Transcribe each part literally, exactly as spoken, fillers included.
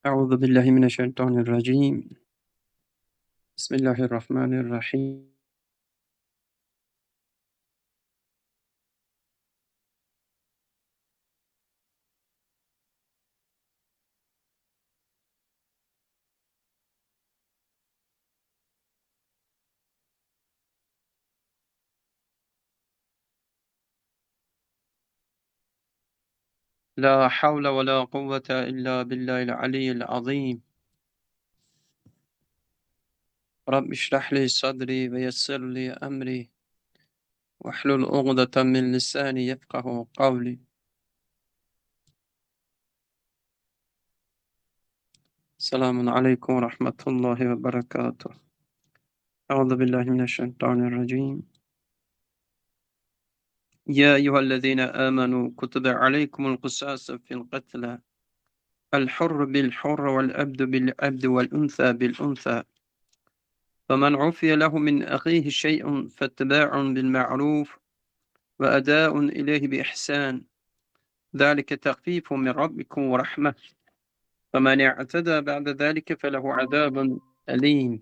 Euzu billahi mineşşeytanirracim. Bismillahirrahmanirrahim. La havle ve la kuvvete illa billahil aliyyil azim. Rabbi şrah li sadri ve yessir li emri ve hlul ugdeten min lisani yefkahu kavli. Selamun aleyküm ve rahmetullahi ve berekatuh. Euzu billahi mineşşeytanirracim. Ya eyyühellezine amenu kutibe aleykumul kısasu fil qatla. El hurru bil hurri vel abdu bil abdi vel unsa bil unsa. فمن عفي له من أخيه شيء فاتباع بالمعروف وأداء إليه بإحسان ذلك تخفيف من ربكم ورحمة فمن اعتدى بعد ذلك فله عذاب أليم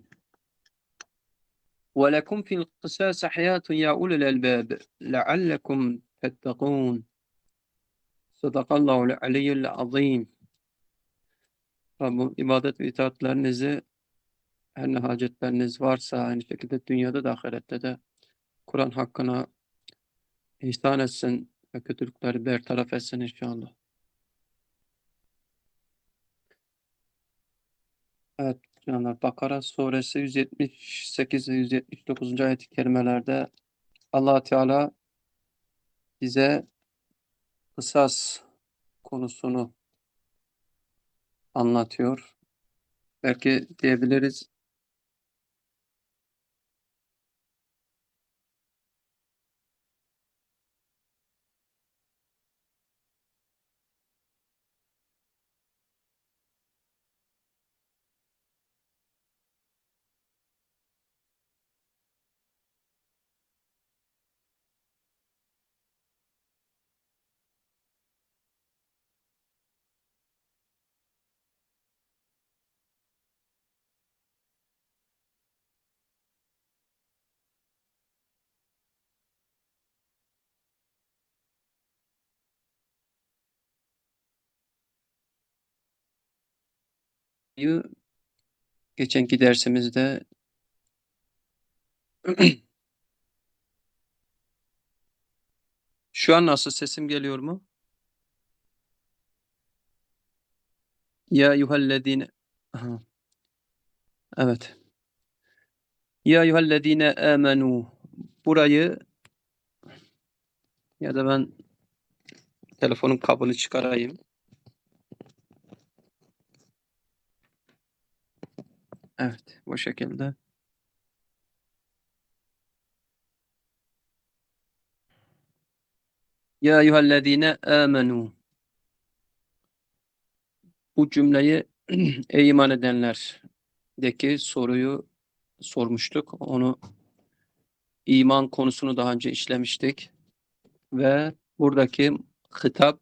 ولكم في القصاص حياة يا أولي الألباب لعلكم تتقون صدق الله العلي العظيم. Rabbim ibadet ve itaatlerinizi her ne hacetleriniz varsa aynı şekilde dünyada da ahirette de Kur'an hakkına ihsan etsin ve kötülükleri bertaraf etsin inşallah. Evet canlar, Bakara suresi yüz yetmiş sekiz ve yüz yetmiş dokuzuncu ayet-i kerimelerde Allah Teala bize kısas konusunu anlatıyor. Belki diyebiliriz, geçenki dersimizde şu an nasıl, sesim geliyor mu? Ya eyyühellezine Aha, evet. Ya eyyühellezine amenu, burayı, ya da ben telefonun kablını çıkarayım. Evet, bu şekilde. Ya eyyühellezine amenu, bu cümleyi ey iman edenlerdeki soruyu sormuştuk. Onu, iman konusunu daha önce işlemiştik ve buradaki hitap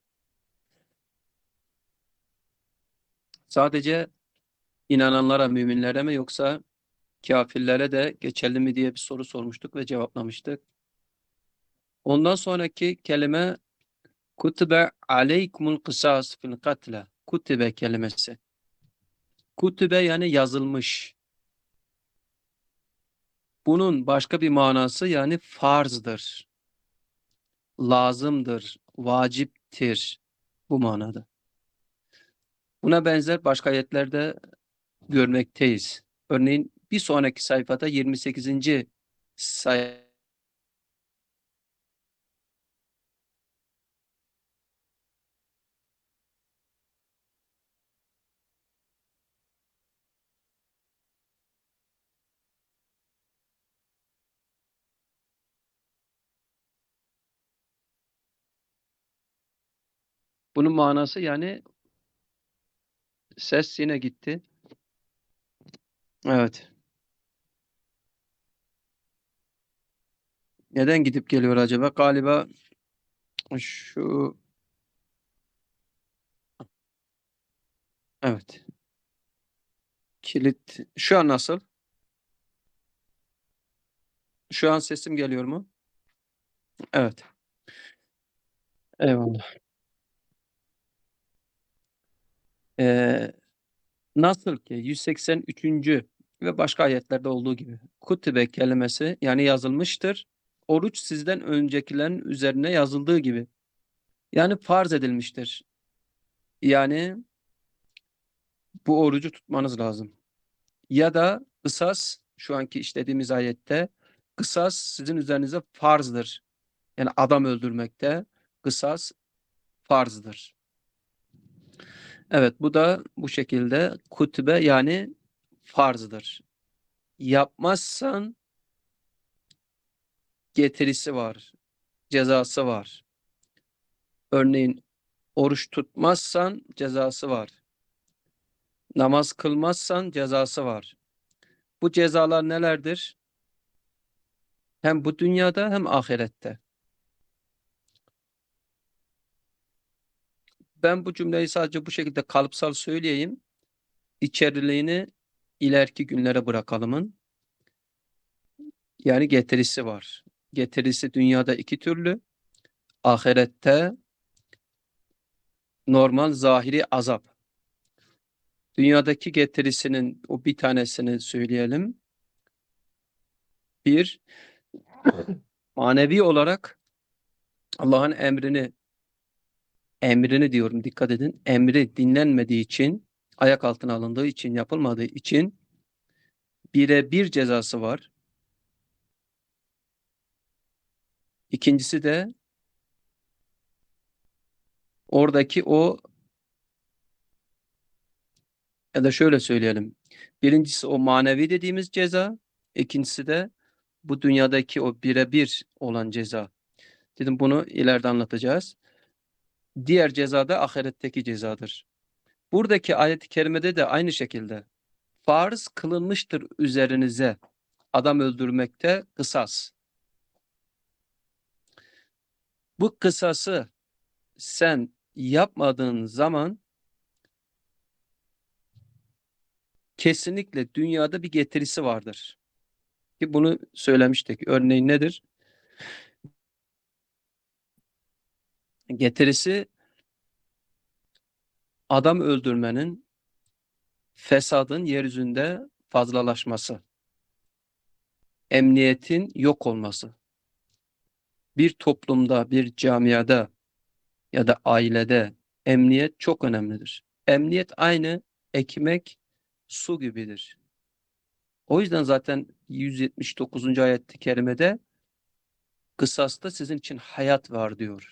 sadece inananlara, müminlere mi yoksa kafirlere de geçerli mi diye bir soru sormuştuk ve cevaplamıştık. Ondan sonraki kelime kutibe aleykumul kısas fil katle. Kutibe kelimesi. Kutibe yani yazılmış. Bunun başka bir manası yani farzdır, lazımdır, vaciptir, bu manada. Buna benzer başka ayetlerde görmekteyiz. Örneğin bir sonraki sayfada yirmi sekizinci sayfa, bunun manası yani ses yine gitti. Evet. Neden gidip geliyor acaba? Galiba şu, evet. Kilit. Şu an nasıl? Şu an sesim geliyor mu? Evet. Eyvallah. Ee, nasıl ki yüz seksen üçüncü ve başka ayetlerde olduğu gibi kutibe kelimesi yani yazılmıştır. Oruç sizden öncekilerin üzerine yazıldığı gibi. Yani farz edilmiştir. Yani bu orucu tutmanız lazım. Ya da kısas şu anki işlediğimiz ayette kısas sizin üzerinize farzdır. Yani adam öldürmekte kısas farzdır. Evet, bu da bu şekilde kutibe yani farzdır. Yapmazsan getirisi var, cezası var. Örneğin oruç tutmazsan cezası var. Namaz kılmazsan cezası var. Bu cezalar nelerdir? Hem bu dünyada hem ahirette. Ben bu cümleyi sadece bu şekilde kalıpsal söyleyeyim. İçeriliğini ileriki günlere bırakalımın. Yani getirisi var. Getirisi dünyada iki türlü. Ahirette normal zahiri azap. Dünyadaki getirisinin o bir tanesini söyleyelim. Bir, manevi olarak Allah'ın emrini, emrini diyorum dikkat edin, emri dinlenmediği için, ayak altına alındığı için, yapılmadığı için birebir cezası var. İkincisi de oradaki o, ya da şöyle söyleyelim. Birincisi o manevi dediğimiz ceza, ikincisi de bu dünyadaki o birebir olan ceza. Dedim bunu ileride anlatacağız. Diğer ceza da ahiretteki cezadır. Buradaki ayet-i kerimede de aynı şekilde farz kılınmıştır üzerinize adam öldürmekte kısas. Bu kısası sen yapmadığın zaman kesinlikle dünyada bir getirisi vardır. Ki bunu söylemiştik. Örneğin nedir? Getirisi adam öldürmenin, fesadın yeryüzünde fazlalaşması, emniyetin yok olması. Bir toplumda, bir camiada ya da ailede emniyet çok önemlidir. Emniyet aynı ekmek, su gibidir. O yüzden zaten yüz yetmiş dokuzuncu ayet-i kerimede kısasta sizin için hayat var diyor.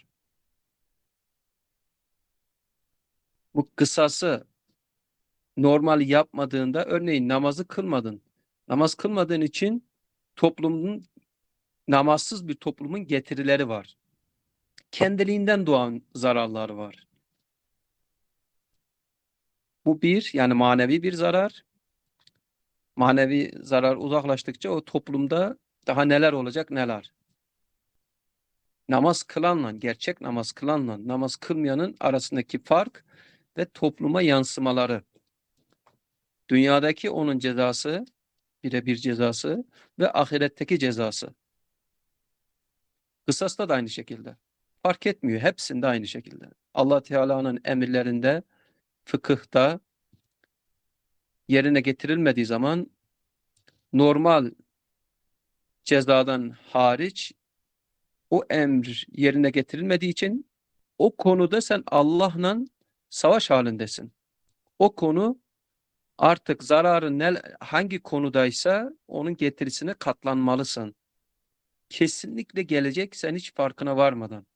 Bu kısası normal yapmadığında örneğin namazı kılmadın. Namaz kılmadığın için toplumun namazsız bir toplumun getirileri var. Kendiliğinden doğan zararları var. Bu bir yani manevi bir zarar. Manevi zarar uzaklaştıkça o toplumda daha neler olacak neler. Namaz kılanla, gerçek namaz kılanla namaz kılmayanın arasındaki fark ve topluma yansımaları. Dünyadaki onun cezası, birebir cezası ve ahiretteki cezası. Kısasta da aynı şekilde. Fark etmiyor. Hepsinde aynı şekilde. Allah Teala'nın emirlerinde, fıkıhta yerine getirilmediği zaman normal cezadan hariç o emir yerine getirilmediği için o konuda sen Allah'la savaş halindesin. O konu artık zararı ne, hangi konudaysa onun getirisine katlanmalısın. Kesinlikle gelecek sen hiç farkına varmadan.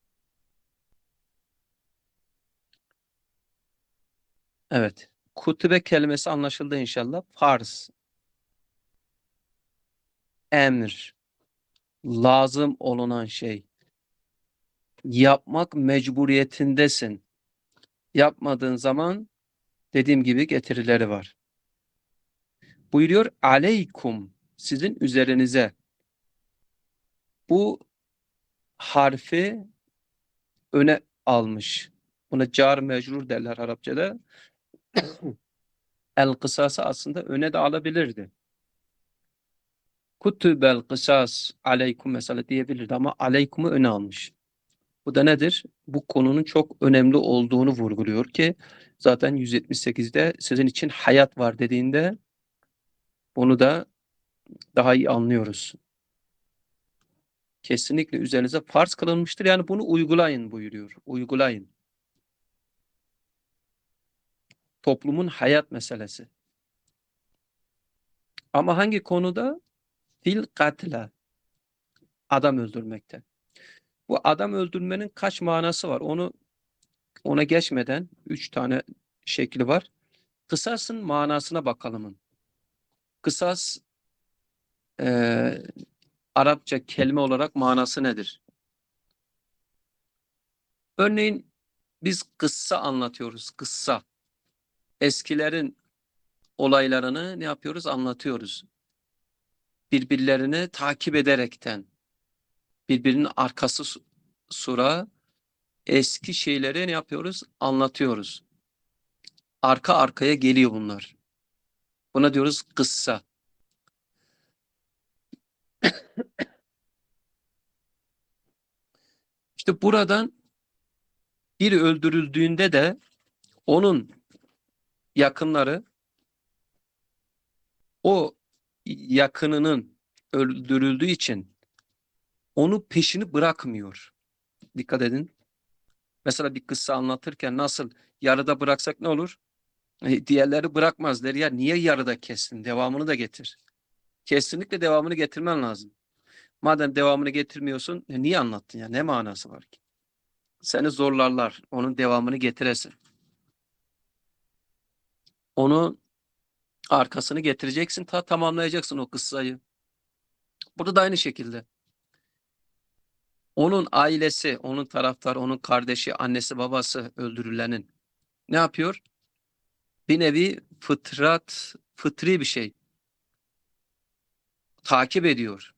Evet. Kutube kelimesi anlaşıldı inşallah. Farz, emir, lazım olunan şey. Yapmak mecburiyetindesin. Yapmadığın zaman dediğim gibi getirileri var. Buyuruyor aleykum sizin üzerinize. Bu harfi öne almış. Buna car mecrur derler Arapçada. El kısası aslında öne de alabilirdi. Kutübel kısas aleykum mesela diyebilirdi ama aleykumu öne almış. Bu da nedir? Bu konunun çok önemli olduğunu vurguluyor ki zaten yüz yetmiş sekizde sizin için hayat var dediğinde bunu da daha iyi anlıyoruz. Kesinlikle üzerinize farz kılınmıştır. Yani bunu uygulayın buyuruyor. Uygulayın. Toplumun hayat meselesi. Ama hangi konuda? Fil katla. Adam öldürmekte. Bu adam öldürmenin kaç manası var? Onu ona geçmeden üç tane şekli var. Kısasın manasına bakalım. Kısas e, Arapça kelime olarak manası nedir? Örneğin biz kıssa anlatıyoruz. Kıssa. Eskilerin olaylarını ne yapıyoruz? Anlatıyoruz. Birbirlerini takip ederekten. Birbirinin arkası sıra eski şeyleri ne yapıyoruz? Anlatıyoruz. Arka arkaya geliyor bunlar. Buna diyoruz kıssa. İşte buradan biri öldürüldüğünde de onun yakınları o yakınının öldürüldüğü için onu peşini bırakmıyor. Dikkat edin. Mesela bir kıssa anlatırken nasıl yarıda bıraksak ne olur? E, diğerleri bırakmaz der ya niye yarıda kestin? Devamını da getir. Kesinlikle devamını getirmen lazım. Madem devamını getirmiyorsun e, niye anlattın ya? Ne manası var ki? Seni zorlarlar. Onun devamını getiresin. Onu arkasını getireceksin ta tamamlayacaksın o kıssayı. Burada da aynı şekilde. Onun ailesi, onun taraftarı, onun kardeşi, annesi, babası öldürülenin ne yapıyor? Bir nevi fıtrat, fıtri bir şey. Takip ediyor.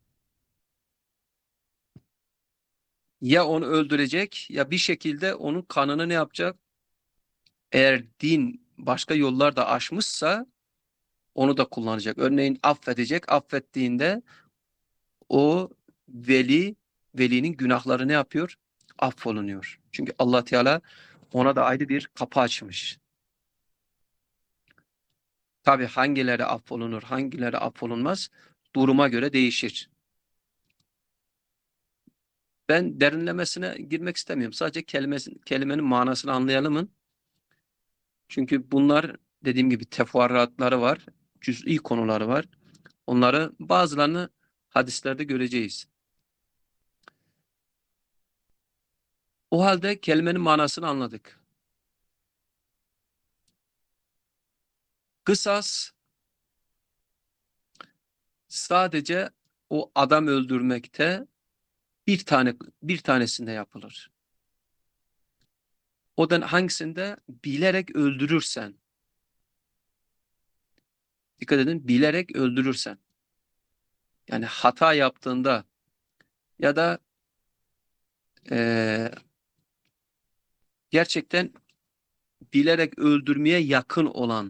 Ya onu öldürecek ya bir şekilde onun kanını ne yapacak? Eğer din başka yollar da aşmışsa onu da kullanacak. Örneğin affedecek. Affettiğinde o veli, velinin günahları ne yapıyor? Affolunuyor. Çünkü Allah Teala ona da ayrı bir kapı açmış. Tabii hangileri affolunur, hangileri affolunmaz duruma göre değişir. Ben derinlemesine girmek istemiyorum. Sadece kelimesi, kelimenin manasını anlayalımın. Çünkü bunlar dediğim gibi teferruatları var, cüz'i konuları var. Onları bazılarını hadislerde göreceğiz. O halde kelimenin manasını anladık. Kısas sadece o adam öldürmekte bir tane bir tanesinde yapılır. O da hangisinde? Bilerek öldürürsen. Dikkat edin, bilerek öldürürsen. Yani hata yaptığında ya da e, gerçekten bilerek öldürmeye yakın olan.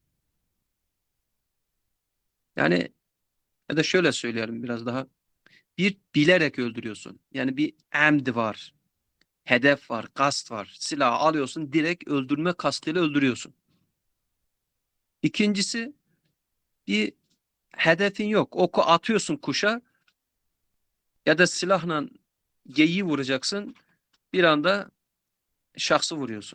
Yani ya da şöyle söyleyelim biraz daha. Bir bilerek öldürüyorsun. Yani bir emd var. Hedef var, kast var. Silahı alıyorsun, direkt öldürme kastıyla öldürüyorsun. İkincisi bir hedefin yok. Oku atıyorsun kuşa ya da silahla geyiği vuracaksın. Bir anda şahsı vuruyorsun.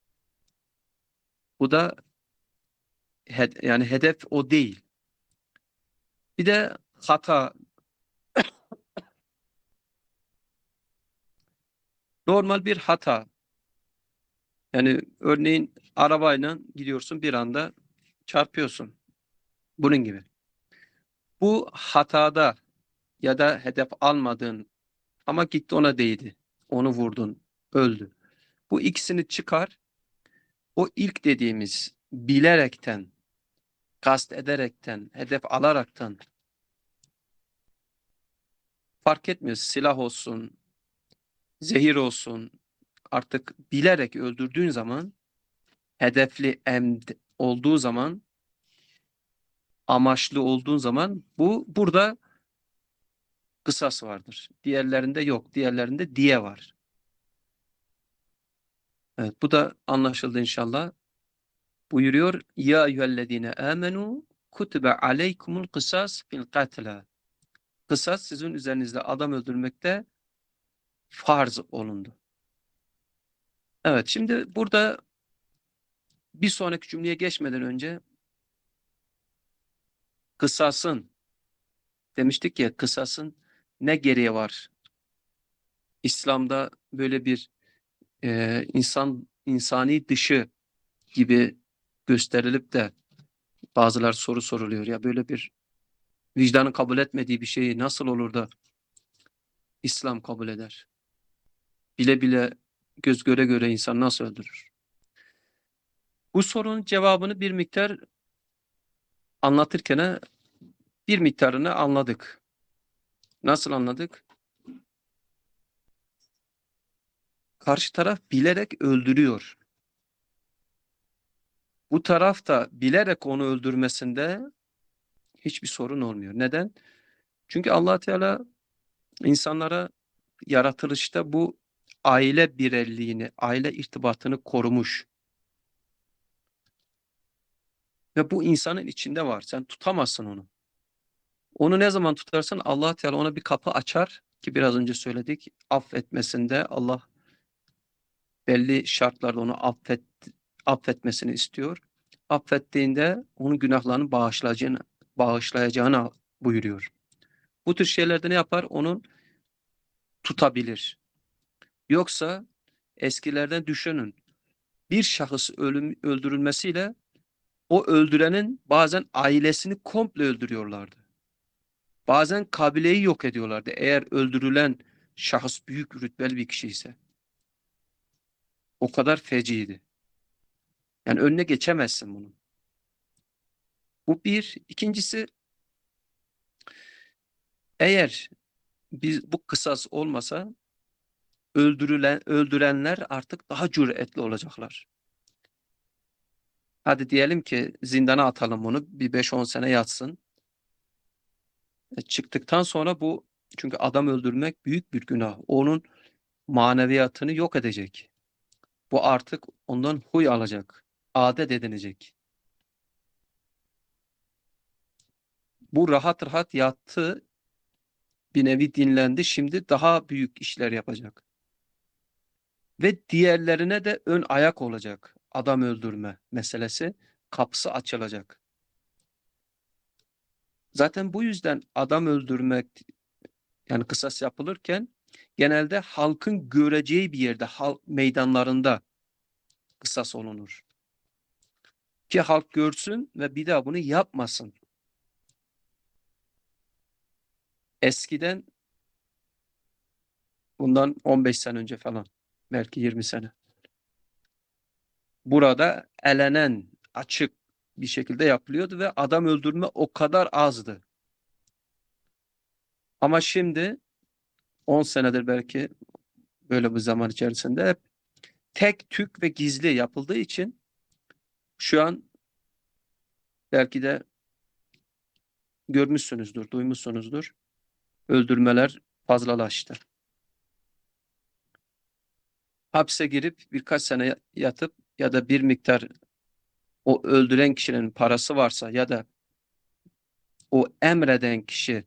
Bu da hed yani hedef o değil. Bir de hata. Normal bir hata. Yani örneğin arabayla gidiyorsun bir anda çarpıyorsun. Bunun gibi. Bu hatada ya da hedef almadığın ama gitti ona değdi. Onu vurdun, öldü. Bu ikisini çıkar. O ilk dediğimiz bilerekten, kast ederekten, hedef alaraktan fark etmiyor. Silah olsun, zehir olsun artık bilerek öldürdüğün zaman hedefli emd olduğu zaman, amaçlı olduğun zaman bu burada kısas vardır. Diğerlerinde yok. Diğerlerinde diye var. Evet, bu da anlaşıldı inşallah. Buyuruyor: Ya eyyühellezine amenu kutibe aleykumul kısas fil katla. Kısas sizin üzerinizde adam öldürmekte farz olundu. Evet, şimdi burada bir sonraki cümleye geçmeden önce kısasın, demiştik ya, kısasın ne gereği var? İslam'da böyle bir e, insan insani dışı gibi gösterilip de bazılar soru soruluyor. Ya böyle bir vicdanın kabul etmediği bir şeyi nasıl olur da İslam kabul eder? Bile bile göz göre göre insan nasıl öldürür? Bu sorunun cevabını bir miktar anlatırken bir miktarını anladık. Nasıl anladık? Karşı taraf bilerek öldürüyor. Bu taraf da bilerek onu öldürmesinde hiçbir sorun olmuyor. Neden? Çünkü Allah Teala insanlara yaratılışta bu aile birerliğini, aile irtibatını korumuş. Ve bu insanın içinde var. Sen tutamazsın onu. Onu ne zaman tutarsan Allah Teala ona bir kapı açar ki biraz önce söyledik. Affetmesinde Allah belli şartlarda onu affet, affetmesini istiyor. Affettiğinde onun günahlarını bağışlayacağını, bağışlayacağını buyuruyor. Bu tür şeylerde ne yapar? Onun tutabilir. Yoksa eskilerden düşünün. Bir şahıs ölüm, öldürülmesiyle o öldürenin bazen ailesini komple öldürüyorlardı. Bazen kabileyi yok ediyorlardı. Eğer öldürülen şahıs büyük rütbeli bir kişi ise. O kadar feciydi. Yani önüne geçemezsin bunun. Bu bir. İkincisi, eğer biz bu kısas olmasa öldürülen öldürenler artık daha cüretli olacaklar. Hadi diyelim ki zindana atalım onu, bir beş on sene yatsın. E, çıktıktan sonra bu, çünkü adam öldürmek büyük bir günah. Onun maneviyatını yok edecek. Bu artık ondan huy alacak. Adet edinecek. Bu rahat rahat yattı. Bir nevi dinlendi. Şimdi daha büyük işler yapacak. Ve diğerlerine de ön ayak olacak. Adam öldürme meselesi. Kapısı açılacak. Zaten bu yüzden adam öldürmek, yani kısas yapılırken genelde halkın göreceği bir yerde, halk meydanlarında kısas olunur. Ki halk görsün ve bir daha bunu yapmasın. Eskiden, bundan on beş sene önce falan, belki yirmi sene, burada elenen açık bir şekilde yapılıyordu ve adam öldürme o kadar azdı. Ama şimdi on senedir belki böyle bir zaman içerisinde hep tek tük ve gizli yapıldığı için şu an belki de görmüşsünüzdür, duymuşsunuzdur. Öldürmeler fazlalaştı. Hapse girip birkaç sene yatıp ya da bir miktar o öldüren kişinin parası varsa ya da o emreden kişi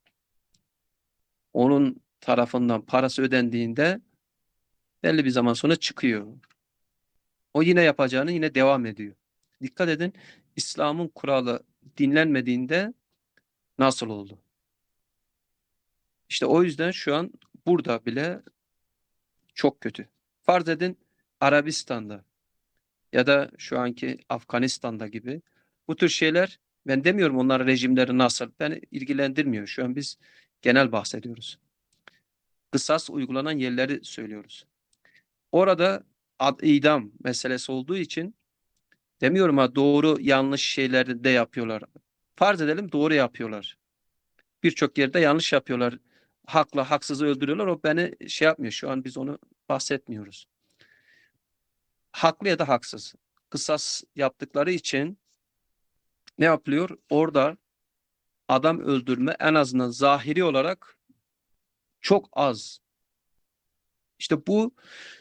onun tarafından parası ödendiğinde belli bir zaman sonra çıkıyor. O yine yapacağını yine devam ediyor. Dikkat edin, İslam'ın kuralı dinlenmediğinde nasıl oldu? İşte o yüzden şu an burada bile çok kötü. Farz edin Arabistan'da ya da şu anki Afganistan'da gibi bu tür şeyler, ben demiyorum onların rejimleri nasıl, beni ilgilendirmiyor. Şu an biz genel bahsediyoruz. Kısas uygulanan yerleri söylüyoruz. Orada ad, idam meselesi olduğu için demiyorum ha, doğru yanlış şeyleri de yapıyorlar. Farz edelim doğru yapıyorlar. Birçok yerde yanlış yapıyorlar. Hakla haksızı öldürüyorlar. O beni şey yapmıyor. Şu an biz onu bahsetmiyoruz. Haklı ya da haksız. kısas yaptıkları için ne yapılıyor? Orada adam öldürme en azından zahiri olarak çok az. İşte bu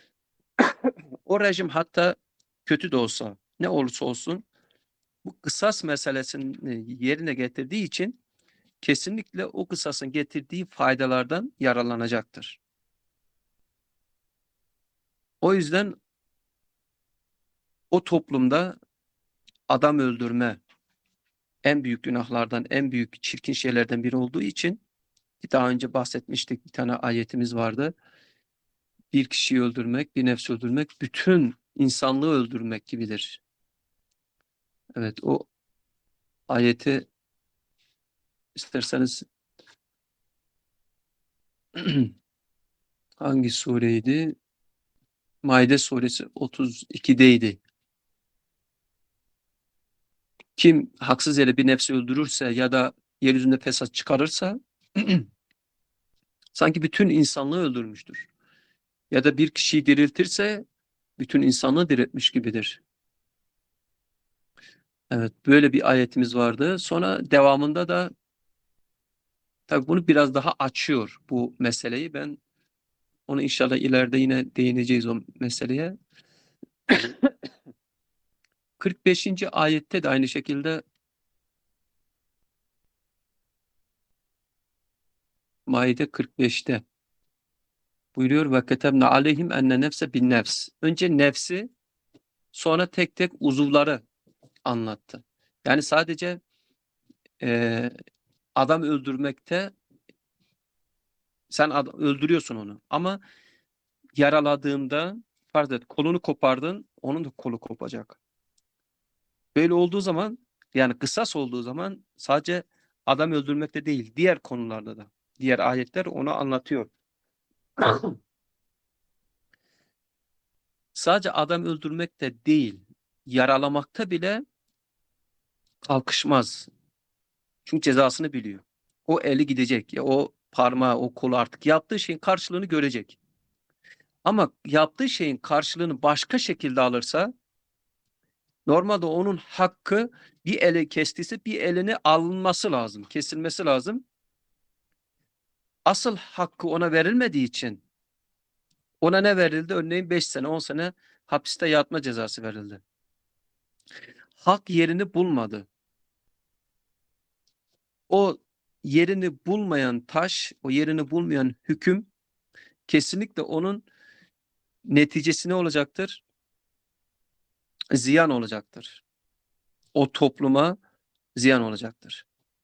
o rejim hatta kötü de olsa ne olursa olsun bu kısas meselesini yerine getirdiği için kesinlikle o kısasın getirdiği faydalardan yararlanacaktır. O yüzden o toplumda adam öldürme en büyük günahlardan, en büyük çirkin şeylerden biri olduğu için ki daha önce bahsetmiştik, bir tane ayetimiz vardı. Bir kişiyi öldürmek, bir nefsi öldürmek, bütün insanlığı öldürmek gibidir. Evet, o ayeti isterseniz hangi sureydi? Maide suresi otuz ikideydi. Kim haksız yere bir nefsi öldürürse ya da yeryüzünde fesat çıkarırsa sanki bütün insanlığı öldürmüştür. Ya da bir kişiyi diriltirse bütün insanlığı diriltmiş gibidir. Evet, böyle bir ayetimiz vardı. Sonra devamında da tabii bunu biraz daha açıyor bu meseleyi. Ben onu inşallah ileride yine değineceğiz o meseleye. kırk beşinci ayette de aynı şekilde Maide kırk beşte buyuruyor ve ketebne aleyhim enne nefse bin nefs. Önce nefsi sonra tek tek uzuvları anlattı. Yani sadece e, adam öldürmekte sen adam, öldürüyorsun onu ama yaraladığında farz et kolunu kopardın onun da kolu kopacak. Böyle olduğu zaman yani kısas olduğu zaman sadece adam öldürmekte değil diğer konularda da diğer ayetler onu anlatıyor. Sadece adam öldürmekte değil yaralamakta bile kalkışmaz. Çünkü cezasını biliyor. O eli gidecek ya o parmağı o kolu artık yaptığı şeyin karşılığını görecek. Ama yaptığı şeyin karşılığını başka şekilde alırsa normalde onun hakkı bir ele kestiyse bir eline alınması lazım, kesilmesi lazım. Asıl hakkı ona verilmediği için ona ne verildi? Örneğin beş sene, on sene hapiste yatma cezası verildi. Hak yerini bulmadı. O yerini bulmayan taş, o yerini bulmayan hüküm kesinlikle onun neticesi ne olacaktır? Ziyan olacaktır. O topluma ziyan olacaktır.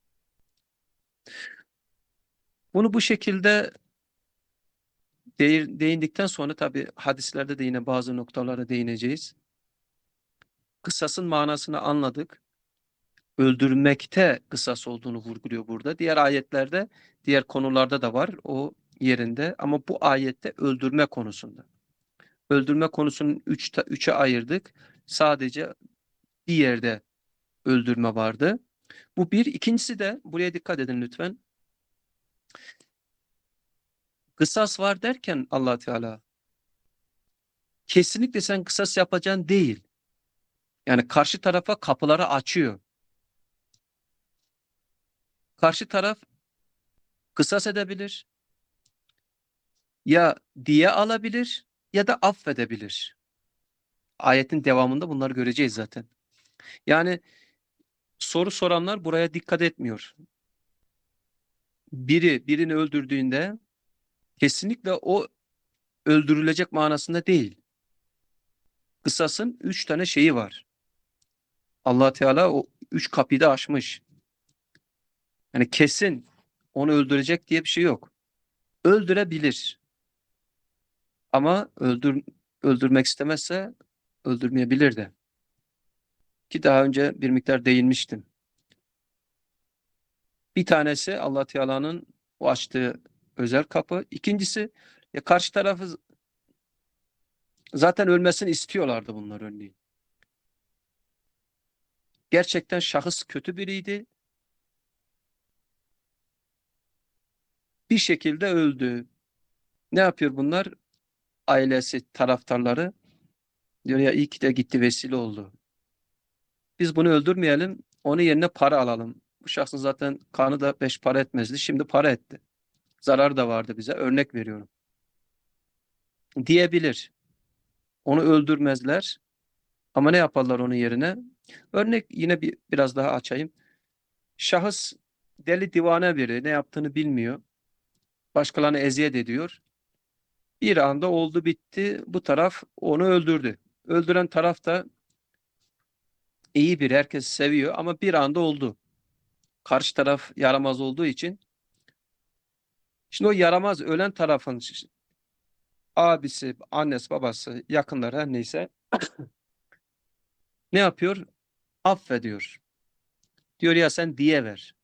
Bunu bu şekilde değindikten sonra tabii hadislerde de yine bazı noktalara değineceğiz. Kısasın manasını anladık. Öldürmekte kısas olduğunu vurguluyor burada. Diğer ayetlerde, diğer konularda da var o yerinde ama bu ayette öldürme konusunda. Öldürme konusunun üç, üçe ayırdık. Sadece bir yerde öldürme vardı. Bu bir. İkincisi de buraya dikkat edin lütfen. Kısas var derken Allah Teala kesinlikle sen kısas yapacaksın değil. Yani karşı tarafa kapıları açıyor. Karşı taraf kısas edebilir, ya diye alabilir ya da affedebilir. Ayetin devamında bunları göreceğiz zaten. Yani soru soranlar buraya dikkat etmiyor. Biri birini öldürdüğünde kesinlikle o öldürülecek manasında değil. Kısasın üç tane şeyi var. Allah Teala o üç kapıyı da açmış. Yani kesin onu öldürecek diye bir şey yok. Öldürebilir. Ama öldür, öldürmek istemezse öldürmeyebilir de. Ki daha önce bir miktar değinmiştim. Bir tanesi Allah Teala'nın o açtığı özel kapı. İkincisi ya karşı tarafı zaten ölmesini istiyorlardı bunlar örneğin. Gerçekten şahıs kötü biriydi. Bir şekilde öldü. Ne yapıyor bunlar? Ailesi, taraftarları Diyor ya iyi ki de gitti, vesile oldu. Biz bunu öldürmeyelim, onun yerine para alalım. Bu şahsın zaten kanı da beş para etmezdi. Şimdi para etti. Zarar da vardı bize. Örnek veriyorum. Diyebilir. Onu öldürmezler. Ama ne yaparlar onun yerine? Örnek yine bir biraz daha açayım. Şahıs deli divane biri, ne yaptığını bilmiyor. Başkalarına eziyet ediyor. Bir anda oldu bitti. Bu taraf onu öldürdü. Öldüren taraf da iyi biri, herkes seviyor ama bir anda oldu. Karşı taraf yaramaz olduğu için. Şimdi o yaramaz ölen tarafın abisi, annesi, babası, yakınları her neyse ne yapıyor? Affediyor. Diyor ya sen diye ver.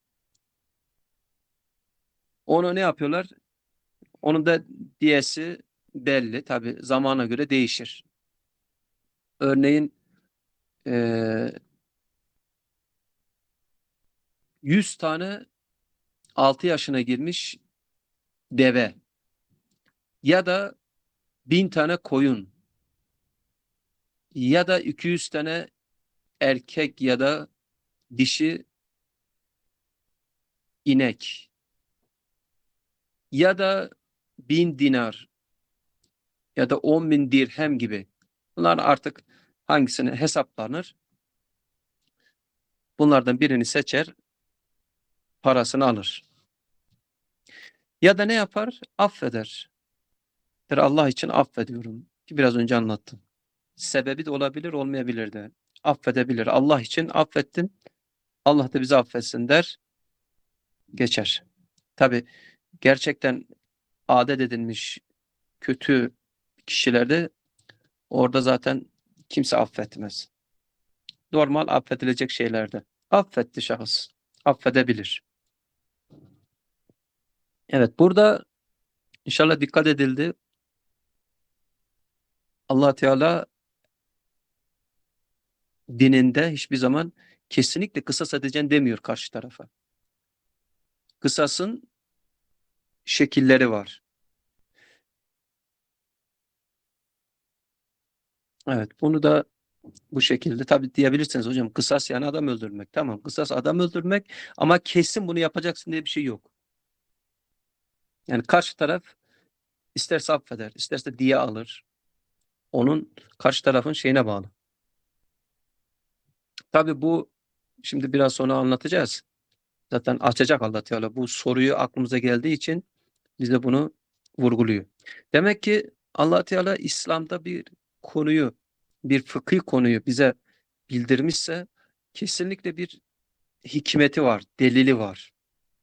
Onu ne yapıyorlar? Onun da diyesi belli. Tabii zamana göre değişir. Örneğin eee yüz tane altı yaşına girmiş deve ya da bin tane koyun ya da iki yüz tane erkek ya da dişi inek ya da bin dinar ya da on bin dirhem gibi. Bunlar artık hangisini hesaplanır? Bunlardan birini seçer, parasını alır. Ya da ne yapar? Affeder. Der Allah için affediyorum. Ki biraz önce anlattım. Sebebi de olabilir, olmayabilir de. Affedebilir. Allah için affettim. Allah da bizi affetsin der, geçer. Tabii gerçekten adet edilmiş kötü kişilerde orada zaten kimse affetmez. Normal affedilecek şeylerde. Affetti şahıs. Affedebilir. Evet, burada inşallah dikkat edildi. Allah Teala dininde hiçbir zaman kesinlikle kısas edeceksin demiyor karşı tarafa. Kısasın şekilleri var. Evet, bunu da bu şekilde tabii diyebilirsiniz hocam, kısas yani adam öldürmek. Tamam, kısas adam öldürmek ama kesin bunu yapacaksın diye bir şey yok. Yani karşı taraf isterse affeder, isterse diye alır. Onun karşı tarafın şeyine bağlı. Tabii bu şimdi biraz sonra anlatacağız. Zaten açacak Allah Teala. Bu soruyu aklımıza geldiği için bize bunu vurguluyor. Demek ki Allah Teala İslam'da bir konuyu, bir fıkhi konuyu bize bildirmişse kesinlikle bir hikmeti var, delili var.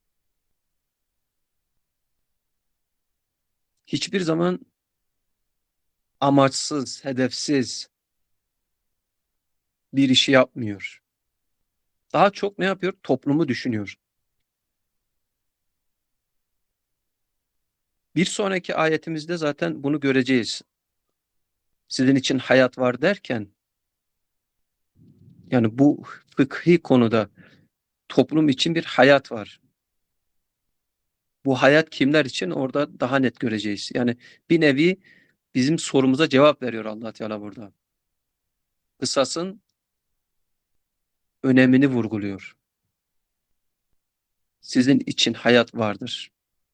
Hiçbir zaman amaçsız, hedefsiz bir işi yapmıyor. Daha çok ne yapıyor? Toplumu düşünüyor. Bir sonraki ayetimizde zaten bunu göreceğiz. Sizin için hayat var derken, yani bu fıkhi konuda toplum için bir hayat var. Bu hayat kimler için? Orada daha net göreceğiz. Yani bir nevi bizim sorumuza cevap veriyor Allah Teala burada. Kısasın önemini vurguluyor. Sizin için hayat vardır.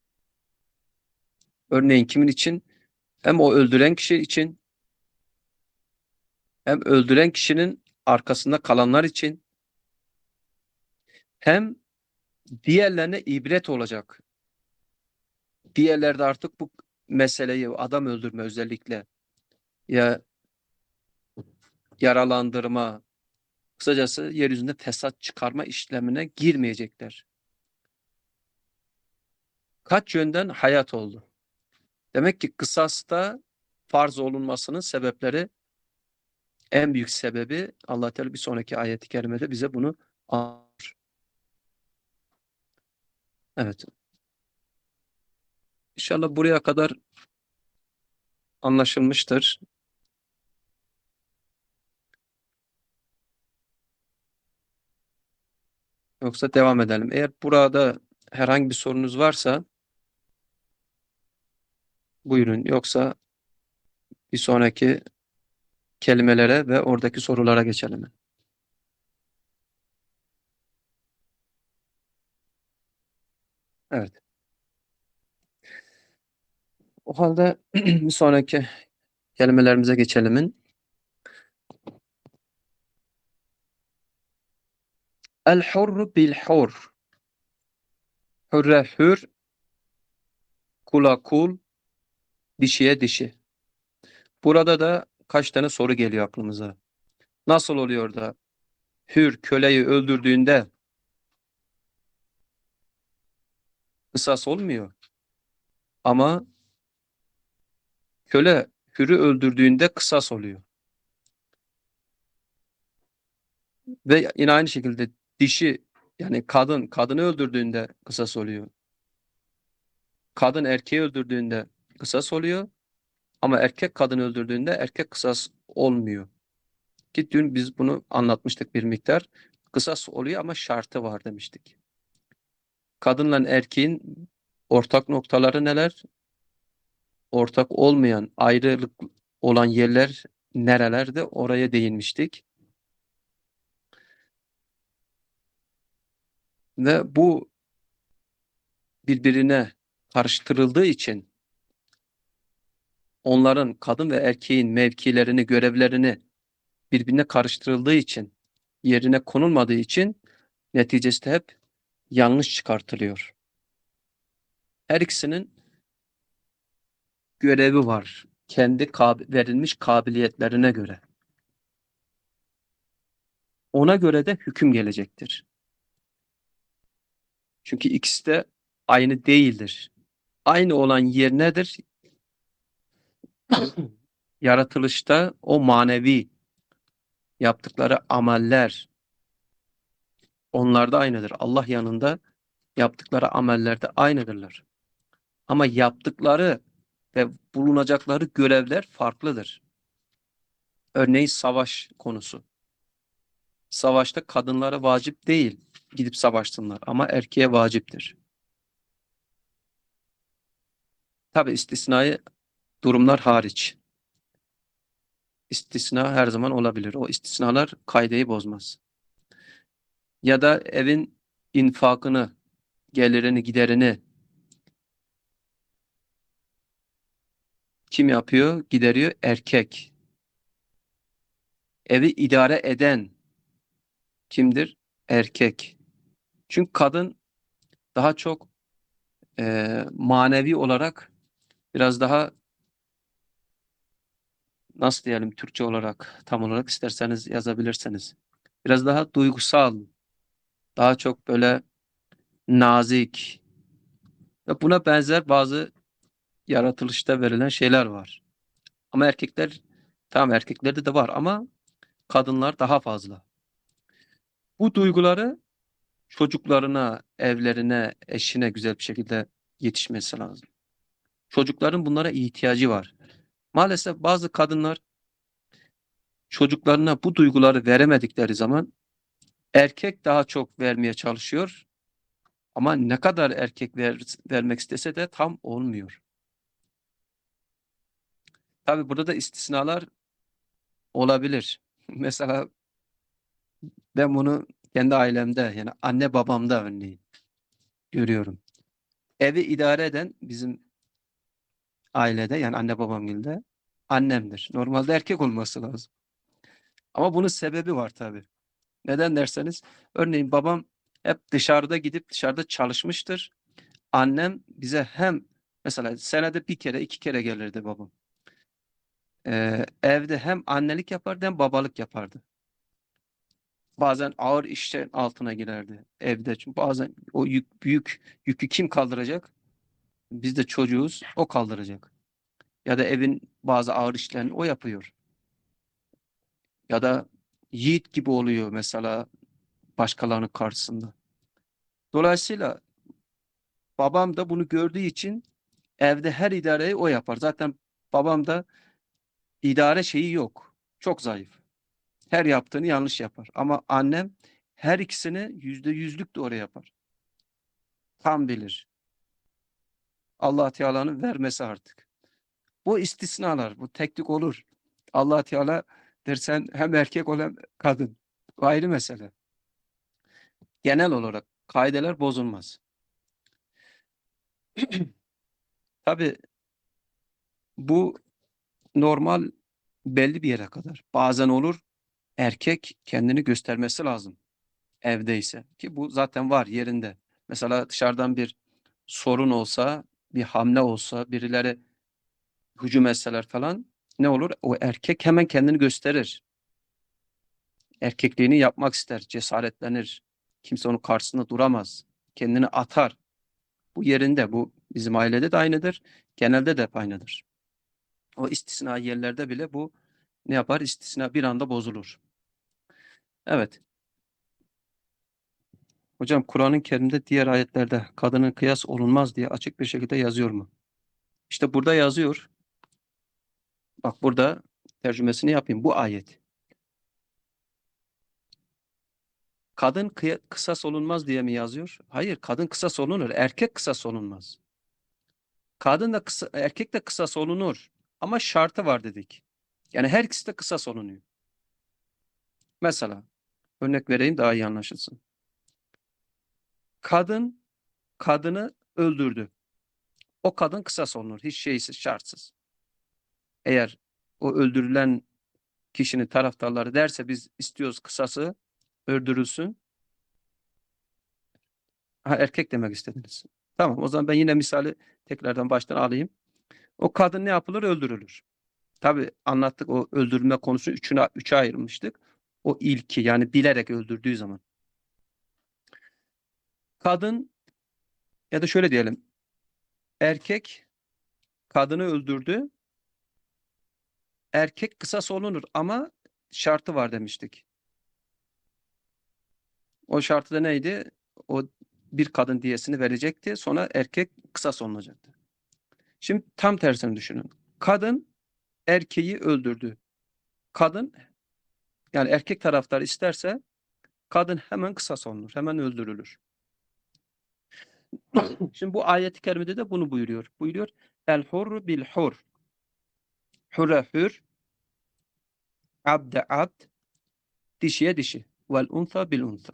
Örneğin kimin için? Hem o öldüren kişi için, hem öldüren kişinin arkasında kalanlar için, hem diğerlerine ibret olacak. Diğerleri de artık bu meseleyi, adam öldürme özellikle ya yaralandırma, kısacası yeryüzünde fesat çıkarma işlemine girmeyecekler. Kaç yönden hayat oldu. Demek ki kısasta farz olunmasının sebepleri, en büyük sebebi Allah Teala bir sonraki ayet-i kerimede bize bunu anlatır. Evet. İnşallah buraya kadar anlaşılmıştır. Yoksa devam edelim. Eğer burada herhangi bir sorunuz varsa buyurun. Yoksa bir sonraki kelimelere ve oradaki sorulara geçelim. Evet. O halde bir sonraki kelimelerimize geçelim. El hurru bil hur. Hürre hür, kula kul, dişiye dişi. Burada da kaç tane soru geliyor aklımıza. Nasıl oluyor da hür köleyi öldürdüğünde kısas olmuyor? Ama köle hürü öldürdüğünde kısas oluyor. Ve yine aynı şekilde dişi yani kadın kadını öldürdüğünde kısas oluyor. Kadın erkeği öldürdüğünde kısas oluyor. Ama erkek kadını öldürdüğünde erkek kısas olmuyor. Ki dün biz bunu anlatmıştık bir miktar. Kısas oluyor ama şartı var demiştik. Kadınla erkeğin ortak noktaları neler? Ortak olmayan, ayrılık olan yerler nerelerde? Oraya değinmiştik. Ve bu birbirine karıştırıldığı için onların kadın ve erkeğin mevkilerini, görevlerini birbirine karıştırıldığı için, yerine konulmadığı için neticesi de hep yanlış çıkartılıyor. Her ikisinin görevi var. Kendi verilmiş kabiliyetlerine göre. Ona göre de hüküm gelecektir. Çünkü ikisi de aynı değildir. Aynı olan yer nedir? Yaratılışta o manevi yaptıkları ameller onlarda aynıdır. Allah yanında yaptıkları amellerde aynıdırlar. Ama yaptıkları ve bulunacakları görevler farklıdır. Örneğin savaş konusu. Savaşta kadınlara vacip değil gidip savaşsınlar ama erkeğe vaciptir. Tabi istisnai durumlar hariç. İstisna her zaman olabilir. O istisnalar kaideyi bozmaz. Ya da evin infakını, gelirini, giderini kim yapıyor? Gideriyor erkek. Evi idare eden kimdir? Erkek. Çünkü kadın daha çok e, manevi olarak biraz daha nasıl diyelim Türkçe olarak tam olarak isterseniz yazabilirsiniz. Biraz daha duygusal, daha çok böyle nazik ve buna benzer bazı yaratılışta verilen şeyler var. Ama erkekler tamam erkeklerde de var ama kadınlar daha fazla. Bu duyguları çocuklarına, evlerine, eşine güzel bir şekilde yetişmesi lazım. Çocukların bunlara ihtiyacı var. Maalesef bazı kadınlar çocuklarına bu duyguları veremedikleri zaman erkek daha çok vermeye çalışıyor. Ama ne kadar erkek ver, vermek istese de tam olmuyor. Tabii burada da istisnalar olabilir. Mesela ben bunu kendi ailemde yani anne babamda örneğin görüyorum. Evi idare eden bizim ailede yani anne babamgilde annemdir. Normalde erkek olması lazım. Ama bunun sebebi var tabii. Neden derseniz örneğin babam hep dışarıda gidip dışarıda çalışmıştır. Annem bize hem mesela senede bir kere iki kere gelirdi babam. Ee, evde hem annelik yapardı hem babalık yapardı. Bazen ağır işlerin altına girerdi evde. Çünkü bazen o yük, büyük yükü kim kaldıracak? Biz de çocuğuz, o kaldıracak. Ya da evin bazı ağır işlerini o yapıyor. Ya da yiğit gibi oluyor mesela başkalarının karşısında. Dolayısıyla babam da bunu gördüğü için evde her idareyi o yapar. Zaten babam da idare şeyi yok. Çok zayıf. Her yaptığını yanlış yapar. Ama annem her ikisini yüzde yüzlük doğru yapar. Tam bilir. Allah Teala'nın vermesi artık. Bu istisnalar, bu teknik olur. Allah Teala dersen hem erkek ol hem kadın. O ayrı mesele. Genel olarak kaideler bozulmaz. Tabii bu normal belli bir yere kadar. Bazen olur erkek kendini göstermesi lazım evdeyse. Ki bu zaten var yerinde. Mesela dışarıdan bir sorun olsa, bir hamle olsa, birileri hücum etseler falan ne olur? O erkek hemen kendini gösterir. Erkekliğini yapmak ister, cesaretlenir. Kimse onun karşısında duramaz. Kendini atar. Bu yerinde, bu bizim ailede de aynıdır. Genelde de hep aynıdır. O istisna yerlerde bile bu ne yapar? İstisna bir anda bozulur. Evet. Hocam Kur'an-ı Kerim'de diğer ayetlerde kadının kıyas olunmaz diye açık bir şekilde yazıyor mu? İşte burada yazıyor. Bak burada tercümesini yapayım. Bu ayet. Kadın kıya- kısas olunmaz diye mi yazıyor? Hayır, kadın kısas olunur. Erkek kısas olunmaz. Kadın da kısa, erkek de kısas olunur. Ama şartı var dedik. Yani her ikisi de kısas olunuyor. Mesela örnek vereyim daha iyi anlaşılsın. Kadın kadını öldürdü. O kadın kısas olunur. Hiç şeysiz, şartsız. Eğer o öldürülen kişinin taraftarları derse biz istiyoruz kısası öldürülsün. Ha, erkek demek istediniz. Tamam, o zaman ben yine misali tekrardan baştan alayım. O kadın ne yapılır? Öldürülür. Tabii anlattık, o öldürülme konusu üçüne, üçe ayrılmıştık. O ilki yani bilerek öldürdüğü zaman. Kadın ya da şöyle diyelim. Erkek kadını öldürdü. Erkek kısas olunur ama şartı var demiştik. O şartı da neydi? O bir kadın diyesini verecekti. Sonra erkek kısas olunacaktı. Şimdi tam tersini düşünün. Kadın erkeği öldürdü. Kadın yani erkek taraftar isterse kadın hemen kısas olunur. Hemen öldürülür. Şimdi bu ayet-i kerimede de bunu buyuruyor. Buyuruyor. El hurru bil hur. Hurre hür. Abde abd. Dişiye dişi. Vel unsa bil unsa.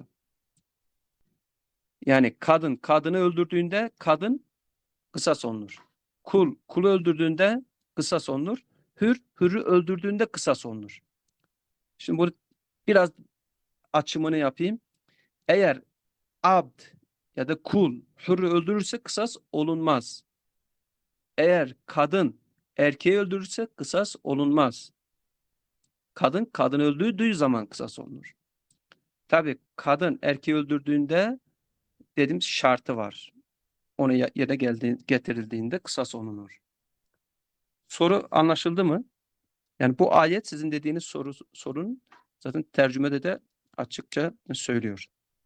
Yani kadın kadını öldürdüğünde kadın kısas olunur. Kul kulu öldürdüğünde kısas olunur. Hür hürü öldürdüğünde kısas olunur. Şimdi bu biraz açımını yapayım. Eğer abd ya da kul hürü öldürürse kısas olunmaz. Eğer kadın erkeği öldürürse kısas olunmaz. Kadın kadın öldürdüğü zaman kısas olunur. Tabii kadın erkeği öldürdüğünde dedim şartı var. Onu yerine geldiği, getirildiğinde kısas olunur. Soru anlaşıldı mı? Yani bu ayet sizin dediğiniz soru, sorun zaten tercümede de açıkça söylüyor.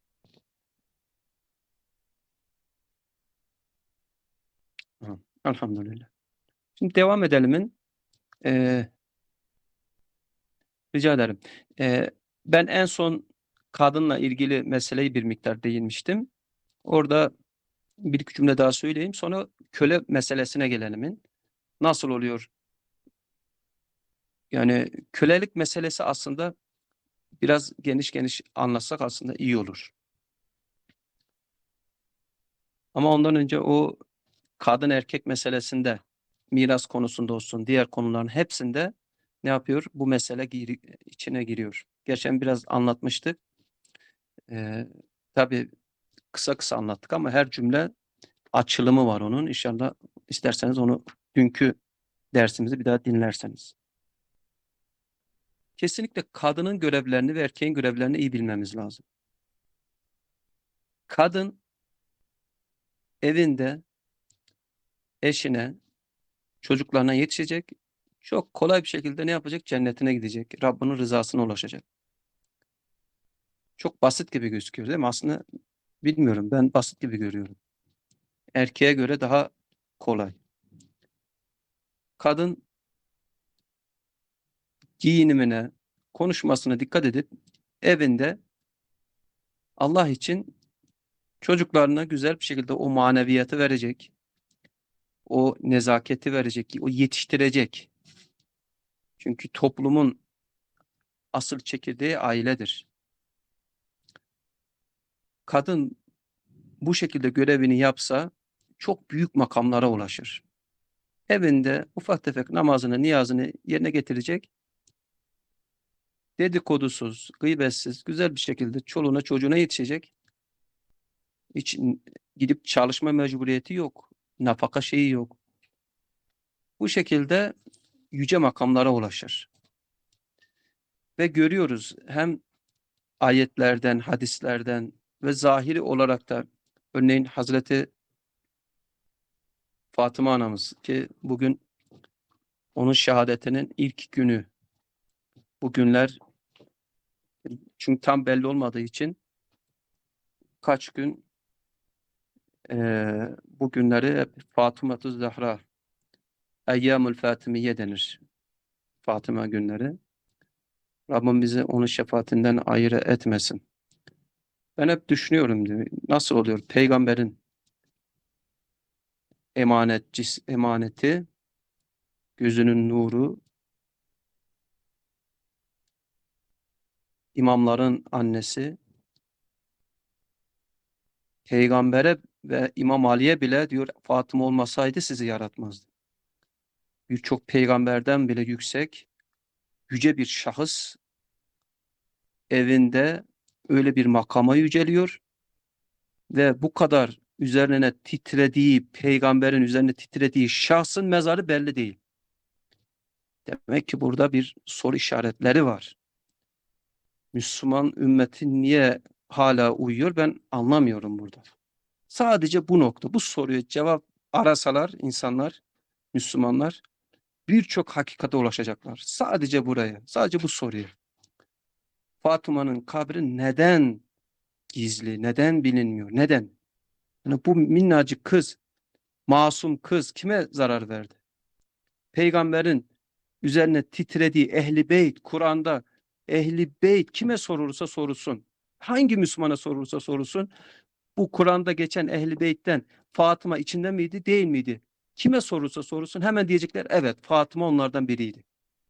Hı, elhamdülillah. Şimdi devam edelim. Ee, rica ederim. Ee, ben en son kadınla ilgili meseleyi bir miktar değinmiştim. Orada bir iki cümle daha söyleyeyim. Sonra köle meselesine gelelim. Nasıl oluyor? Yani kölelik meselesi aslında biraz geniş geniş anlatsak aslında iyi olur. Ama ondan önce o kadın erkek meselesinde, miras konusunda olsun, diğer konuların hepsinde ne yapıyor? Bu mesele gir, içine giriyor. Geçen biraz anlatmıştık. Ee, tabii kısa kısa anlattık ama her cümle açılımı var onun. İnşallah isterseniz onu dünkü dersimizi bir daha dinlerseniz. Kesinlikle kadının görevlerini ve erkeğin görevlerini iyi bilmemiz lazım. Kadın evinde eşine, çocuklarına yetişecek, çok kolay bir şekilde ne yapacak? Cennetine gidecek. Rabbinin rızasına ulaşacak. Çok basit gibi gözüküyor değil mi? Aslında bilmiyorum. Ben basit gibi görüyorum. Erkeğe göre daha kolay. Kadın giyinimine, konuşmasına dikkat edip evinde Allah için çocuklarına güzel bir şekilde o maneviyatı verecek. O nezaketi verecek, o yetiştirecek. Çünkü toplumun asıl çekirdeği ailedir. Kadın bu şekilde görevini yapsa çok büyük makamlara ulaşır. Evinde ufak tefek namazını, niyazını yerine getirecek, dedikodusuz, gıybetsiz, güzel bir şekilde çoluğuna çocuğuna yetişecek. Hiç gidip çalışma mecburiyeti yok. Nafaka şeyi yok. Bu şekilde yüce makamlara ulaşır. Ve görüyoruz hem ayetlerden, hadislerden ve zahiri olarak da örneğin Hazreti Fatıma anamız ki bugün onun şehadetinin ilk günü. Bu günler çünkü tam belli olmadığı için kaç gün eee bu günleri hep Fatıma-tı Zahra, Eyyamül Fatimiye denir. Fatıma günleri. Rabbim bizi onun şefaatinden ayrı etmesin. Ben hep düşünüyorum diyor, nasıl oluyor? Peygamberin emanetçisi, emaneti, gözünün nuru, imamların annesi, peygambere ve İmam Ali'ye bile diyor Fatıma olmasaydı sizi yaratmazdı. Birçok peygamberden bile yüksek, yüce bir şahıs evinde öyle bir makama yüceliyor ve bu kadar üzerine titrediği, peygamberin üzerine titrediği şahsın mezarı belli değil. Demek ki burada bir soru işaretleri var. Müslüman ümmeti niye hala uyuyor ben anlamıyorum burada. Sadece bu nokta, bu soruya cevap arasalar insanlar, Müslümanlar birçok hakikate ulaşacaklar. Sadece buraya, sadece bu soruya. Fatıma'nın kabri neden gizli, neden bilinmiyor, neden? Yani bu minnacık kız, masum kız kime zarar verdi? Peygamberin üzerine titrediği Ehl-i Beyt, Kur'an'da Ehl-i Beyt kime sorulursa sorulsun, hangi Müslümana sorulursa sorulsun, bu Kur'an'da geçen Ehl-i Beyt'ten Fatıma içinde miydi, değil miydi? Kime sorulsa sorulsun hemen diyecekler evet Fatıma onlardan biriydi.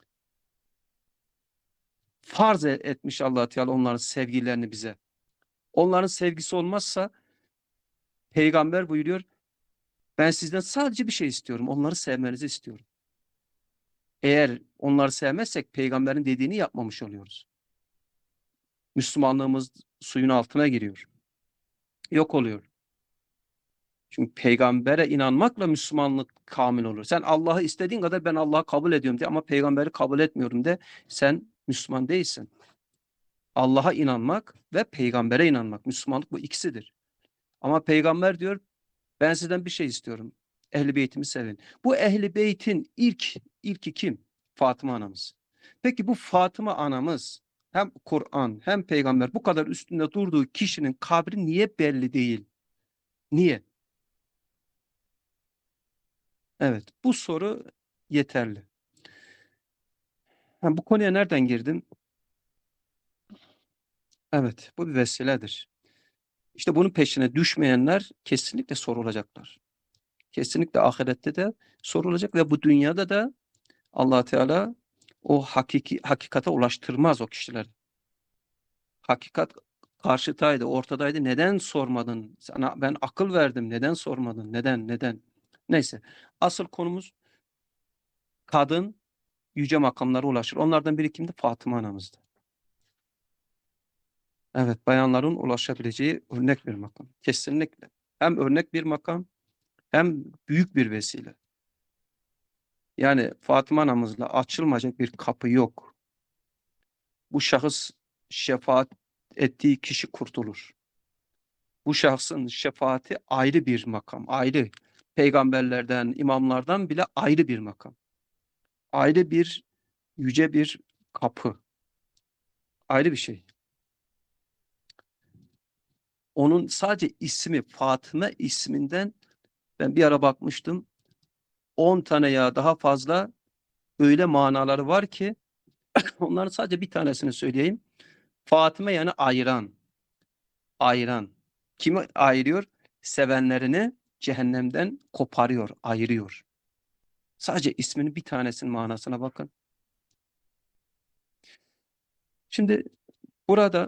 Farz etmiş Allah Teala onların sevgilerini bize. Onların sevgisi olmazsa Peygamber buyuruyor ben sizden sadece bir şey istiyorum. Onları sevmenizi istiyorum. Eğer onları sevmezsek peygamberin dediğini yapmamış oluyoruz. Müslümanlığımız suyun altına giriyor. Yok oluyor. Çünkü peygambere inanmakla Müslümanlık kamil olur. Sen Allah'ı istediğin kadar ben Allah'ı kabul ediyorum de ama peygamberi kabul etmiyorum de sen Müslüman değilsin. Allah'a inanmak ve peygambere inanmak. Müslümanlık bu ikisidir. Ama peygamber diyor ben sizden bir şey istiyorum. Ehl-i Beyt'imi sevin. Bu Ehl-i Beyt'in ilk ilki kim? Fatıma anamız. Peki bu Fatıma anamız hem Kur'an hem peygamber bu kadar üstünde durduğu kişinin kabri niye belli değil? Niye? Evet, bu soru yeterli. Ha, bu konuya nereden girdim? Evet, bu bir vesiledir. İşte bunun peşine düşmeyenler kesinlikle sorulacaklar. Kesinlikle ahirette de sorulacak ve bu dünyada da Allah Teala o hakiki hakikate ulaştırmaz o kişiler. Hakikat karşıtaydı, ortadaydı. Neden sormadın? Sana ben akıl verdim. Neden sormadın? Neden? Neden? Neyse. Asıl konumuz kadın yüce makamlara ulaşır. Onlardan biri kimdi? Fatıma anamızdı. Evet, bayanların ulaşabileceği örnek bir makam. Kesinlikle. Hem örnek bir makam hem büyük bir vesile. Yani Fatıma anamızla açılmayacak bir kapı yok. Bu şahıs şefaat ettiği kişi kurtulur. Bu şahsın şefaati ayrı bir makam, ayrı. Peygamberlerden, imamlardan bile ayrı bir makam. Ayrı bir, yüce bir kapı. Ayrı bir şey. Onun sadece ismi, Fatıma isminden ben bir ara bakmıştım. on tane ya daha fazla öyle manaları var ki onların sadece bir tanesini söyleyeyim. Fatıma yani ayıran. Ayıran. Kimi ayırıyor? Sevenlerini cehennemden koparıyor, ayırıyor. Sadece isminin bir tanesinin manasına bakın. Şimdi burada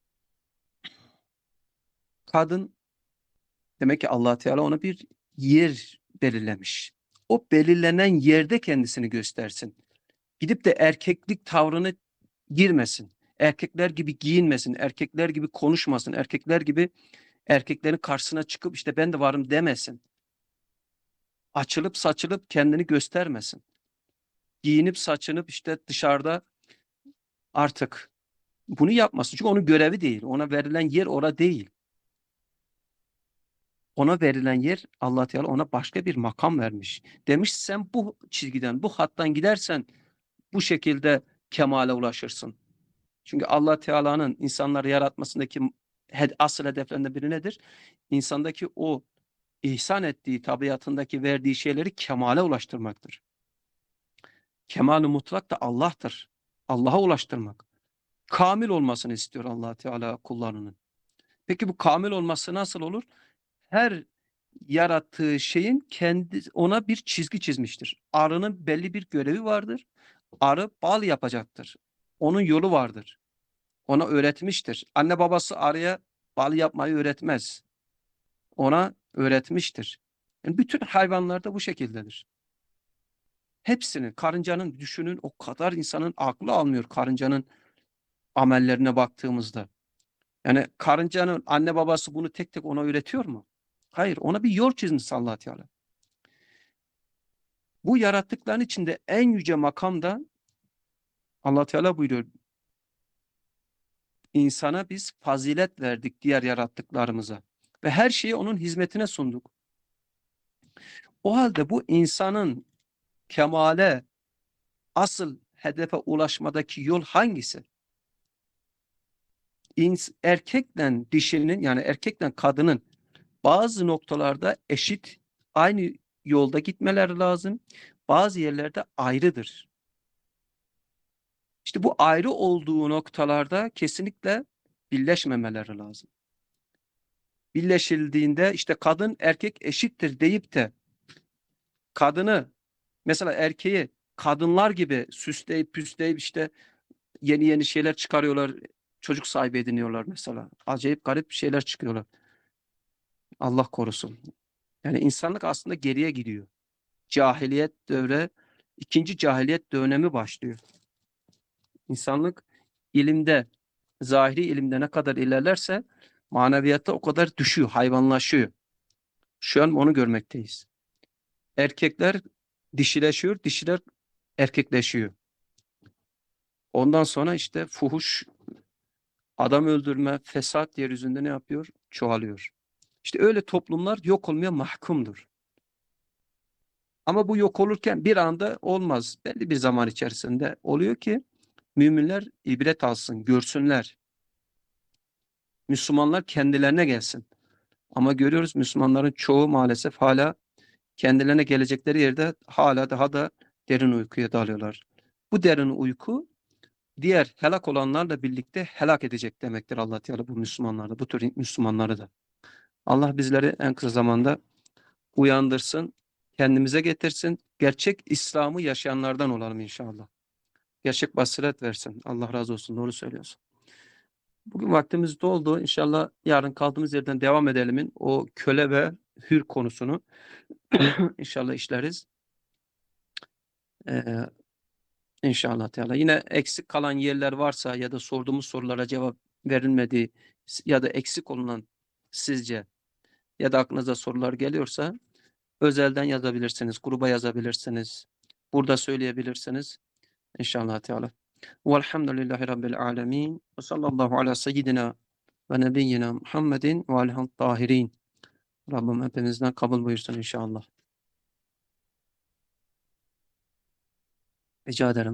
kadın, demek ki Allah Teala ona bir yer belirlemiş. O belirlenen yerde kendisini göstersin. Gidip de erkeklik tavrını girmesin. Erkekler gibi giyinmesin, erkekler gibi konuşmasın, erkekler gibi erkeklerin karşısına çıkıp işte ben de varım demesin. Açılıp saçılıp kendini göstermesin. Giyinip saçınıp işte dışarıda artık bunu yapmasın. Çünkü onun görevi değil. Ona verilen yer orada değil. Ona verilen yer, Allah Teala ona başka bir makam vermiş. Demiş sen bu çizgiden, bu hattan gidersen bu şekilde kemale ulaşırsın. Çünkü Allah Teala'nın insanları yaratmasındaki asıl hedeflerinden biri nedir? İnsandaki o ihsan ettiği, tabiatındaki verdiği şeyleri kemale ulaştırmaktır. Kemal-i mutlak da Allah'tır. Allah'a ulaştırmak. Kamil olmasını istiyor Allah Teala kullarının. Peki bu kamil olması nasıl olur? Her yarattığı şeyin kendi ona bir çizgi çizmiştir. Arının belli bir görevi vardır. Arı bal yapacaktır. Onun yolu vardır. Ona öğretmiştir. Anne babası arıya bal yapmayı öğretmez. Ona öğretmiştir. Yani bütün hayvanlarda bu şekildedir. Hepsinin, karıncanın düşünün o kadar insanın aklı almıyor karıncanın amellerine baktığımızda. Yani karıncanın anne babası bunu tek tek ona öğretiyor mu? Hayır, ona bir yol çizmiş Allah Teala. Bu yarattıkların içinde en yüce makamda Allah Teala buyuruyor. İnsana biz fazilet verdik diğer yarattıklarımıza ve her şeyi onun hizmetine sunduk. O halde bu insanın kemale, asıl hedefe ulaşmadaki yol hangisi? İns erkekle dişinin, yani erkekle kadının bazı noktalarda eşit, aynı yolda gitmeleri lazım. Bazı yerlerde ayrıdır. İşte bu ayrı olduğu noktalarda kesinlikle birleşmemeleri lazım. Birleşildiğinde işte kadın erkek eşittir deyip de kadını, mesela erkeği kadınlar gibi süsleyip püsleyip işte yeni yeni şeyler çıkarıyorlar. Çocuk sahibi ediniyorlar mesela. Acayip garip şeyler çıkıyorlar. Allah korusun. Yani insanlık aslında geriye gidiyor. Cahiliyet devre, ikinci cahiliyet dönemi başlıyor. İnsanlık ilimde, zahiri ilimde ne kadar ilerlerse maneviyatta o kadar düşüyor, hayvanlaşıyor. Şu an onu görmekteyiz. Erkekler dişileşiyor, dişiler erkekleşiyor. Ondan sonra işte fuhuş, adam öldürme, fesat yeryüzünde ne yapıyor? Çoğalıyor. İşte öyle toplumlar yok olmaya mahkumdur. Ama bu yok olurken bir anda olmaz. Belli bir zaman içerisinde oluyor ki müminler ibret alsın, görsünler. Müslümanlar kendilerine gelsin. Ama görüyoruz Müslümanların çoğu maalesef hala kendilerine gelecekleri yerde hala daha da derin uykuya dalıyorlar. Bu derin uyku diğer helak olanlarla birlikte helak edecek demektir Allah Teala bu Müslümanları, bu tür Müslümanları da. Allah bizleri en kısa zamanda uyandırsın, kendimize getirsin, gerçek İslam'ı yaşayanlardan olalım inşallah. Gerçek basiret versin. Allah razı olsun. Doğru söylüyorsun. Bugün vaktimiz doldu. İnşallah yarın kaldığımız yerden devam edelimin o köle ve hür konusunu inşallah işleriz. Ee, inşallah Teala. Yine eksik kalan yerler varsa ya da sorduğumuz sorulara cevap verilmediği ya da eksik olunan sizce ya da aklınıza sorular geliyorsa özelden yazabilirsiniz, gruba yazabilirsiniz, burada söyleyebilirsiniz. İnşallah Teala. Velhamdülillahi Rabbil alemin. Ve sallallahu ala seyyidina ve nebiyyina Muhammedin ve alihi tahirin. Rabbim hepinizden kabul buyursun inşallah. Rica ederim.